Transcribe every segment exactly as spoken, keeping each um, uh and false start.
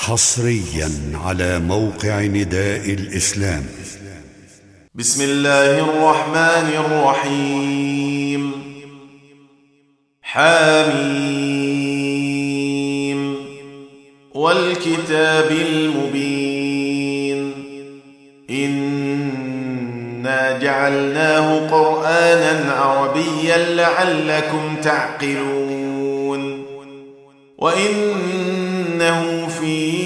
حصريا على موقع نداء الإسلام. بسم الله الرحمن الرحيم. حاميم والكتاب المبين إنا جعلناه قرآنا عربيا لعلكم تعقلون وإنه في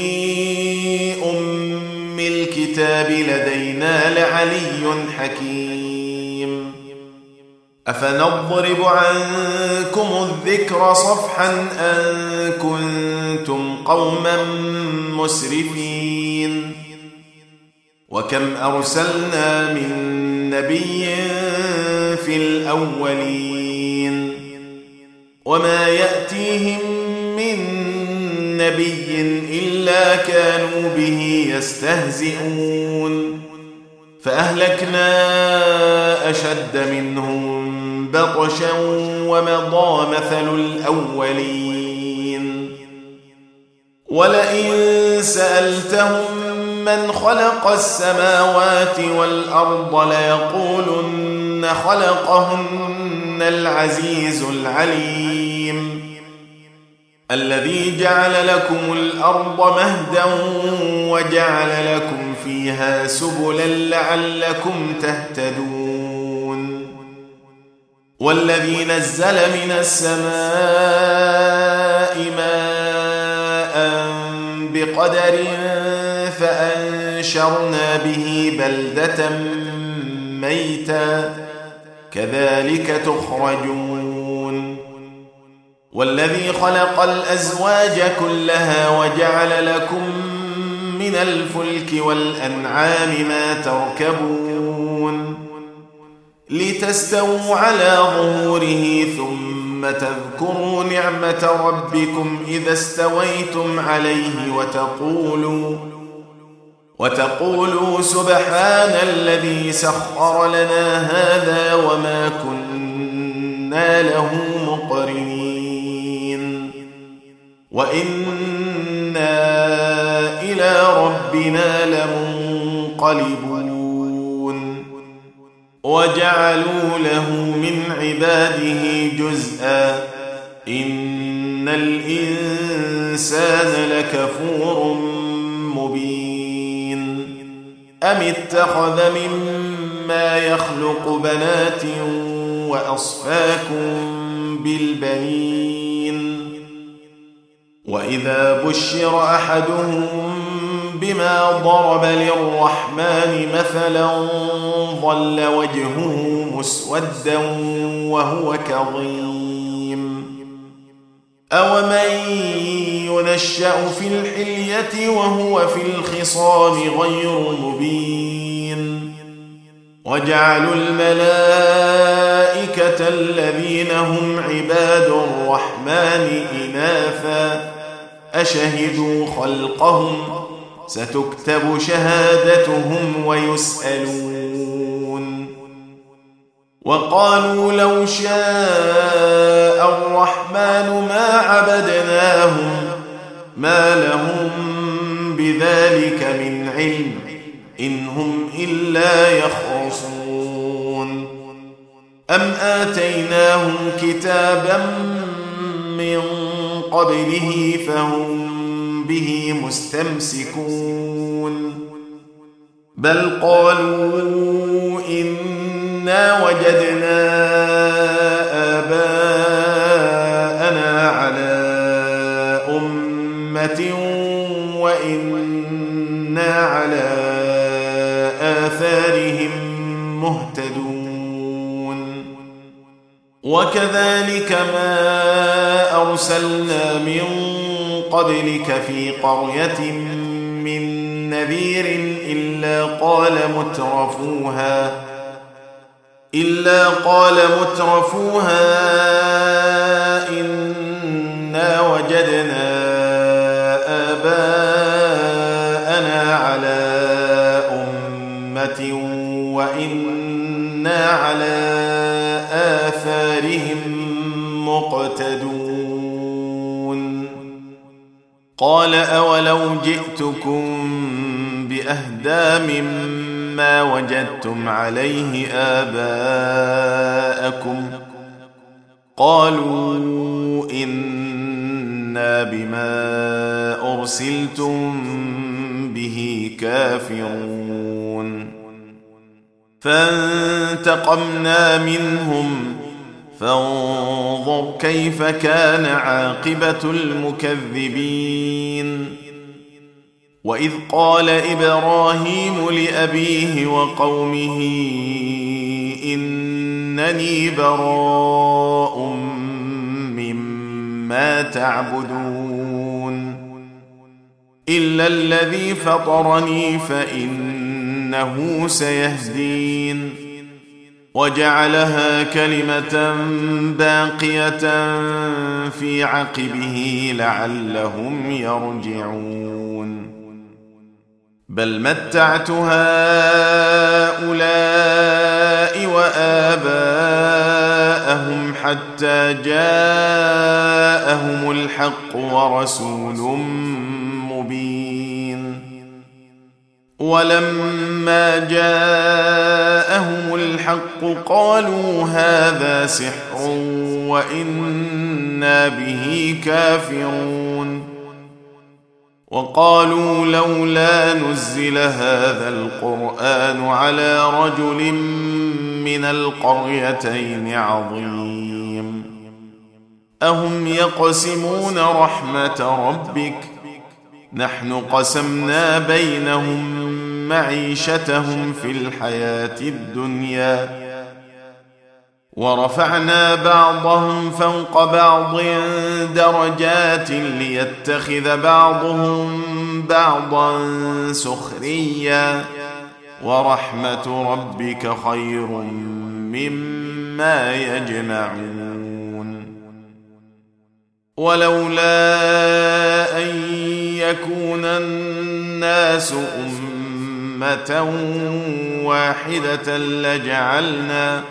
أم الكتاب لدينا لعلي حكيم. أفنضرب عنكم الذكر صفحا أن كنتم قوما مسرفين. وكم أرسلنا من نبي في الأولين وما يأتيهم من نبي إلا كانوا به يستهزئون فأهلكنا أشد منهم بطشا ومضى مثل الأولين. ولئن سألتهم من خلق السماوات والأرض ليقولن خلقهن العزيز العليم الذي جعل لكم الأرض مهدا وجعل لكم فيها سبلا لعلكم تهتدون. والذي نزل من السماء ماء بقدر فأنشرنا به بلدة ميتا كذلك تخرجون. والذي خلق الأزواج كلها وجعل لكم من الفلك والأنعام ما تركبون لتستووا على ظهوره ثم تذكروا نعمة ربكم إذا استويتم عليه وتقولوا وتقولوا سبحان الذي سخر لنا هذا وما كنا له مقرنين وإنا إلى ربنا لمنقلبون. وجعلوا له من عباده جزءا إن الإنسان لكفور مبين. أم اتخذ مما يخلق بنات وأصفاكم بالبنين وإذا بشر أحدهم بما ضرب للرحمن مثلا ظل وجهه مسودا وهو كظيم. أومن ينشأ في الحلية وهو في الخصام غير مبين. وجعلوا الملائكة الذين هم عباد الرحمن إناثا أشهدوا خلقهم ستكتب شهادتهم ويسألون. وقالوا لو شاء الرحمن ما عبدناهم ما لهم بذلك من علم إن هم إلا يخرصون. أم آتيناهم كتابا من قبله فهم به مستمسكون بل قالوا إنا وجدنا آباءنا على أمة وإنا على آثارهم مهتدون. وكذلك ما أرسلنا من قبلك في قرية من نذير إلا قال مترفوها إلا قال مترفوها إنا وجدنا آباءنا على أمة وإنا على آثارهم مقتدون. قال أولو جئتكم بأهدى مما وجدتم عليه آباءكم قالوا إنا بما أرسلتم به كافرون فانتقمنا منهم فانظر كيف كان عاقبة المكذبين وإذ قال إبراهيم لأبيه وقومه إنني براء مما تعبدون إلا الذي فطرني فإنه سيهدين وجعلها كلمة باقية في عقبه لعلهم يرجعون بل متعت هؤلاء وآباءهم حتى جاءهم الحق ورسول مبين ولما جاءهم الحق قالوا هذا سحر وإنا به كافرون وقالوا لولا نزل هذا القرآن على رجل من القريتين عظيم أهم يقسمون رحمة ربك نحن قسمنا بينهم معيشتهم في الحياة الدنيا ورفعنا بعضهم فوق بعض درجات ليتخذ بعضهم بعضا سخريا ورحمة ربك خير مما يجمعون ولولا أن يكون الناس أمة واحدة لجعلنا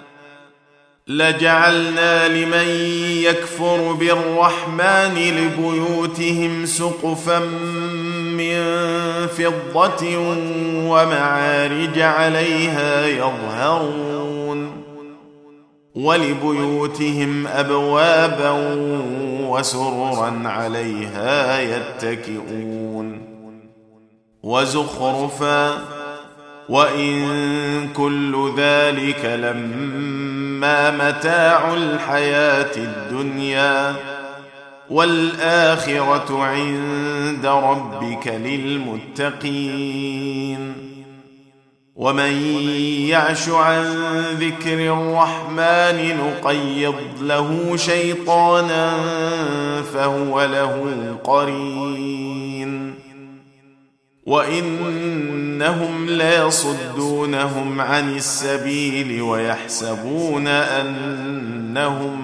لجعلنا لمن يكفر بالرحمن لبيوتهم سقفا من فضة ومعارج عليها يظهرون ولبيوتهم أبوابا وسررا عليها يتكئون وزخرفا وإن كل ذلك لما متاع الحياة الدنيا والآخرة عند ربك للمتقين ومن يعش عن ذكر الرحمن نقيض له شيطانا فهو له قرين وإنهم ليصدونهم عن السبيل ويحسبون أنهم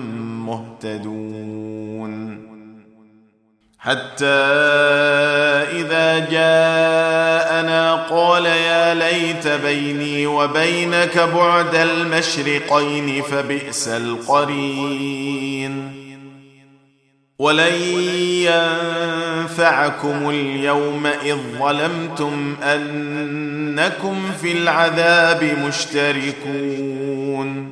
مهتدون حتى إذا جاءنا قال يا ليت بيني وبينك بعد المشرقين فبئس القرين ولن ينفعكم اليوم إذ ظلمتم أنكم في العذاب مشتركون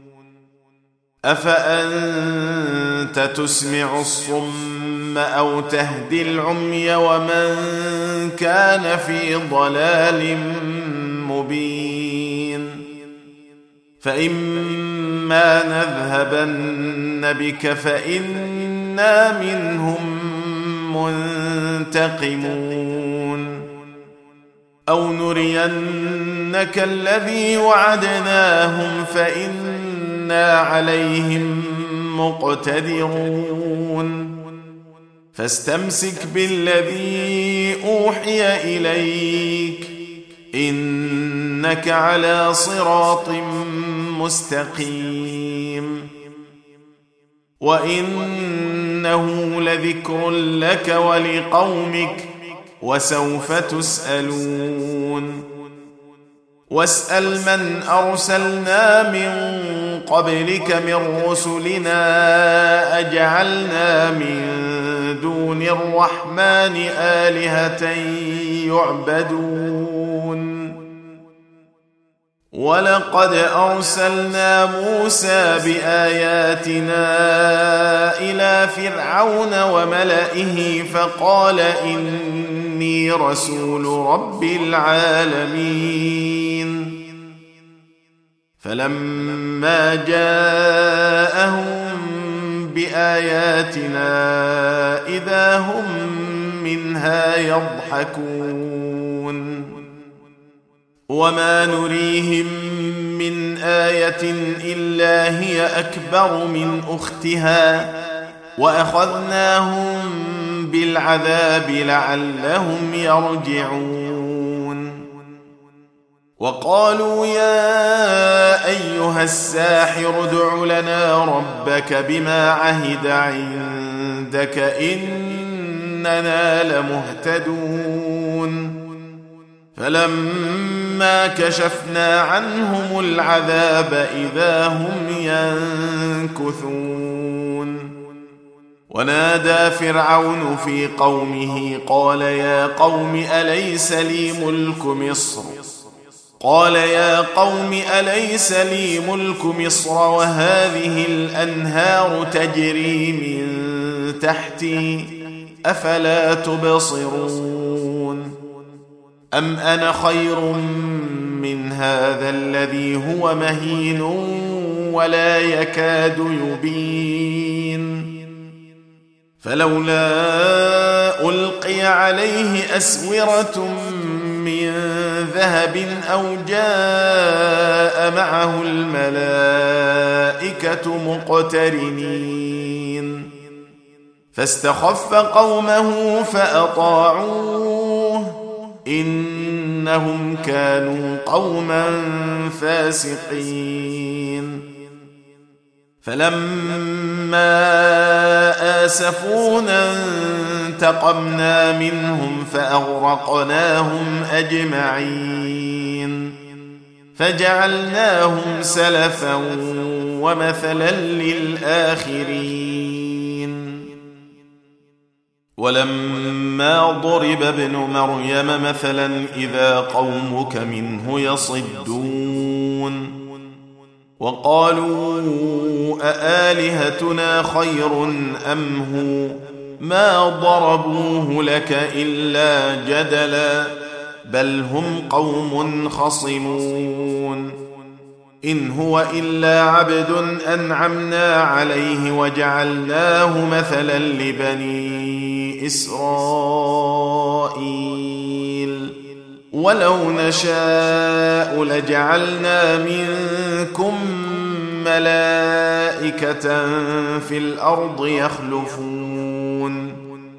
أفأنت تسمع الصم أو تهدي العمي ومن كان في ضلال مبين فإما نذهبن بك فإنا منهم منتقمون أو نرينك الذي وعدناهم فإنا عليهم مقتدرون فاستمسك بالذي أوحي إليك إنك على صراط مستقيم وإنه لذكر لك ولقومك وسوف تسألون واسأل من أرسلنا من قبلك من رسلنا أجعلنا من دون الرحمن آلهة يعبدون ولقد أرسلنا موسى بآياتنا إلى فرعون وملئه فقال إني رسول رب العالمين فلما جاءهم بآياتنا إذا هم منها يضحكون وما نريهم من آية إلا هي أكبر من أختها وأخذناهم بالعذاب لعلهم يرجعون وقالوا يا أيها الساحر ادع لنا ربك بما عهد عندك إننا لمهتدون فلما كشفنا عنهم العذاب إذا هم ينكثون ونادى فرعون في قومه قال يا قوم أليس لي ملك مصر قال يا قوم أليس لي ملك مصر وهذه الأنهار تجري من تحتي أفلا تبصرون أم أنا خير من هذا الذي هو مهين ولا يكاد يبين فلولا ألقي عليه أسورة من ذهب أو جاء معه الملائكة مقترنين فاستخف قومه فأطاعوه إنهم كانوا قوما فاسقين فلما آسفونا انتقمنا منهم فأغرقناهم أجمعين فجعلناهم سلفا ومثلا للآخرين ولما ضرب ابن مريم مثلا إذا قومك منه يصدون وقالوا أآلهتنا خير أم هو ما ضربوه لك إلا جدلا بل هم قوم خصمون إن هو إلا عبد أنعمنا عليه وجعلناه مثلا لبني إسرائيل ولو نشاء لجعلنا منكم ملائكة في الأرض يخلفون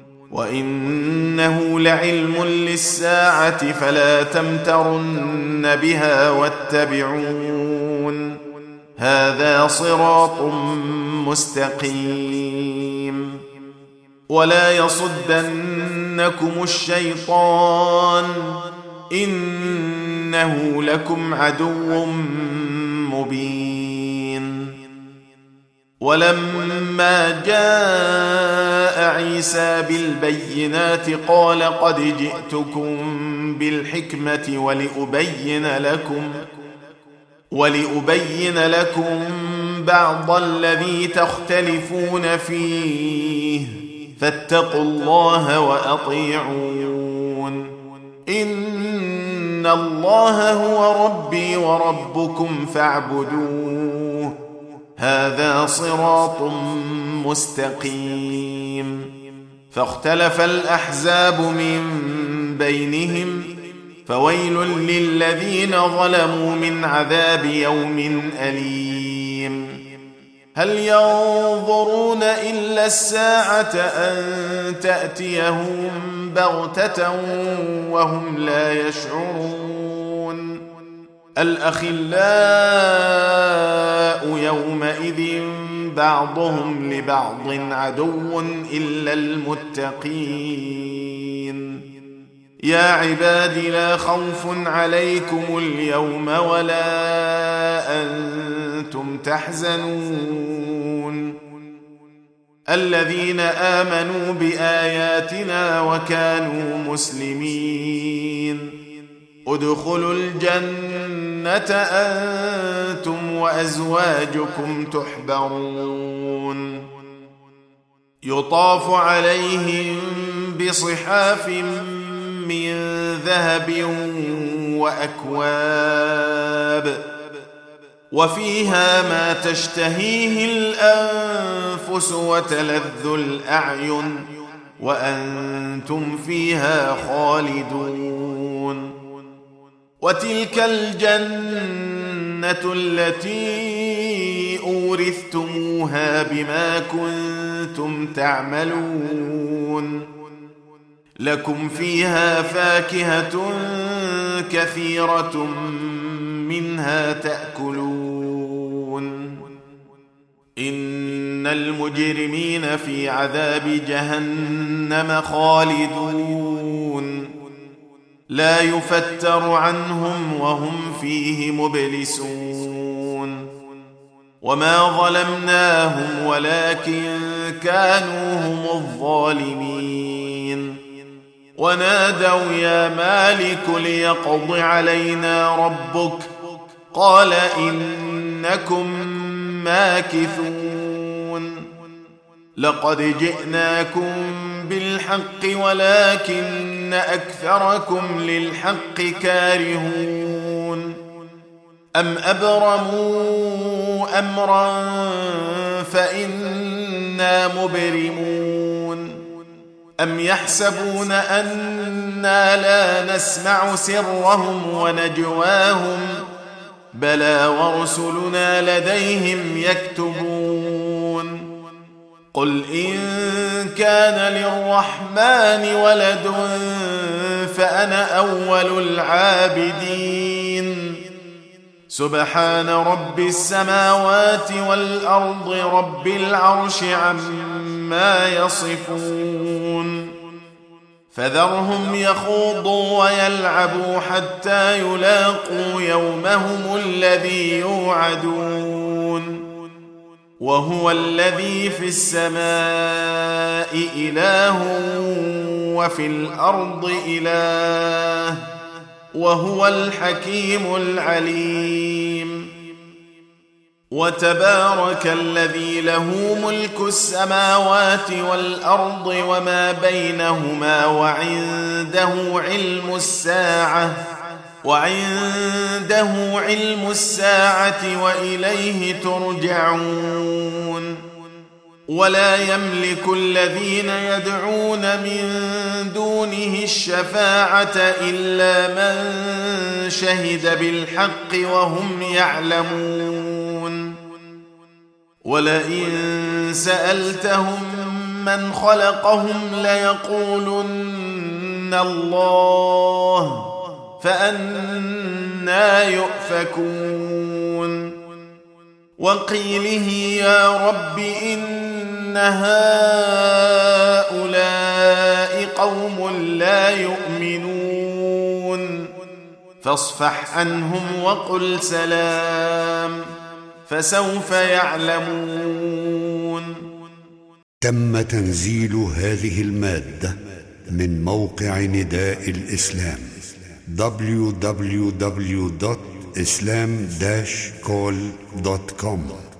وإنه لعلم للساعة فلا تمترن بها واتبعون هذا صراط مستقيم ولا يصدنكم الشيطان إنه لكم عدو مبين ولما جاء عيسى بالبينات قال قد جئتكم بالحكمة ولأبين لكم ولأبين لكم بعض الذي تختلفون فيه فاتقوا الله وأطيعون إن الله هو ربي وربكم فاعبدوه هذا صراط مستقيم فاختلف الأحزاب من بينهم فويل للذين ظلموا من عذاب يوم أليم هل ينظرون إلا الساعة أن تأتيهم بغتة وهم لا يشعرون الأخلاء يومئذ بعضهم لبعض عدو إلا المتقين يا عباد لا خوف عليكم اليوم ولا أنتم تحزنون الذين آمنوا بآياتنا وكانوا مسلمين ادخلوا الجنة أنتم وأزواجكم تحبرون يطاف عليهم بصحاف من ذهب وأكواب وفيها ما تشتهيه الأنفس وتلذ الأعين وأنتم فيها خالدون وتلك الجنة التي أورثتموها بما كنتم تعملون لكم فيها فاكهة كثيرة منها تأكلون إن المجرمين في عذاب جهنم خالدون لا يفتر عنهم وهم فيه مبلسون وما ظلمناهم ولكن كانوا هم الظالمين ونادوا يا مالك ليقض علينا ربك قال إنكم ماكثون لقد جئناكم بالحق ولكن أكثركم للحق كارهون أم أبرموا أمرا فإنا مبرمون أم يحسبون أنا لا نسمع سرهم ونجواهم بلى ورسلنا لديهم يكتبون قل إن كان للرحمن ولد فأنا أول العابدين سبحان رب السماوات والأرض رب العرش عما يصفون فذرهم يخوضوا ويلعبوا حتى يلاقوا يومهم الذي يوعدون وهو الذي في السماء إله وفي الأرض إله وهو الحكيم العليم وتبارك الذي له ملك السماوات والأرض وما بينهما وعنده علم الساعة وعنده علم الساعة وإليه ترجعون ولا يملك الذين يدعون من دونه الشفاعة إلا من شهد بالحق وهم يعلمون ولئن سألتهم من خلقهم ليقولن الله فأنى يؤفكون وقيله يا رب إن هؤلاء قوم لا يؤمنون فاصفح عنهم وقل سلام فسوف يعلمون. تم تنزيل هذه المادة من موقع نداء الإسلام دبليو دبليو دبليو دوت إسلام داش كول دوت كوم.